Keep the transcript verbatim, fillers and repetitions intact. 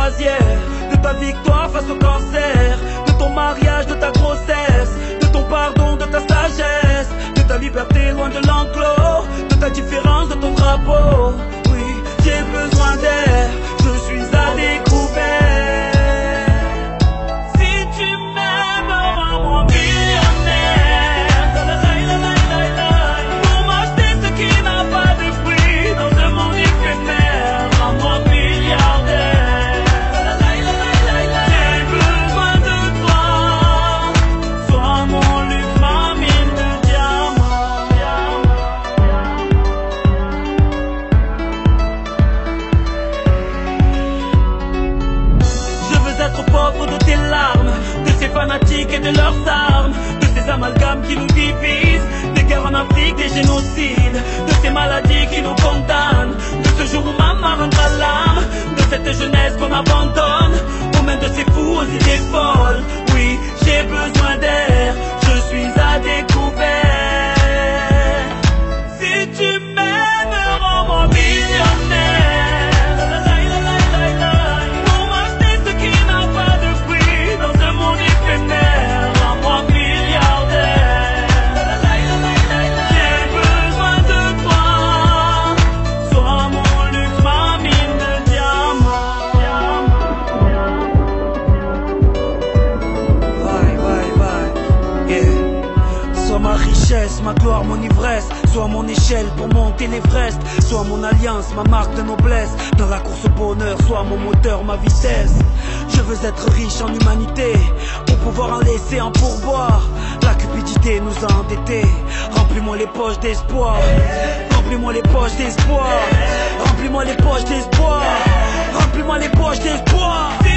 extasière, de ta victoire face au cancer, de ton mariage, de ta grossesse, de ton pardon, de ta sagesse, de ta liberté loin de l'enclos, de ta différence, de ton drapeau. Oui, j'ai besoin d'air, je suis à découvert. Si tu m'aimes, rends-moi millionnaire. Pour m'acheter ce qui n'a pas de prix dans ce monde éphémère, rends-moi milliardaire. J'ai besoin de toi, sois mon luxe, ma mine de diamants. Je veux être pauvre de tes larmes, de ces fanatiques et de leurs armes, de ces amalgames qui nous divisent, des guerres en Afrique, des génocides, de ces maladies qui nous condamnent, de ce jour où maman rendra l'âme, de cette jeunesse qu'on abandonne aux mains de ces fous aux idées folles. Oui, j'ai besoin d'air, je suis à découvert. Si tu m'aimes, rends-moi millionnaire. Pour m'acheter ce qui n'a pas de prix dans ce monde éphémère, rends-moi milliardaire. J'ai besoin de toi, sois mon luxe, ma mine de diamants. Vai, vai, vai, yeah. Sois ma richesse, ma gloire, mon ivresse. Sois mon échelle pour monter l'Everest. Sois mon alliance, ma marque de noblesse. Dans la course au bonheur, sois mon moteur, ma vitesse. Je veux être riche en humanité pour pouvoir en laisser en pourboire. La cupidité nous a endettés. Remplis-moi les poches d'espoir. Remplis-moi les poches d'espoir. Remplis-moi les poches d'espoir. Remplis-moi les poches d'espoir.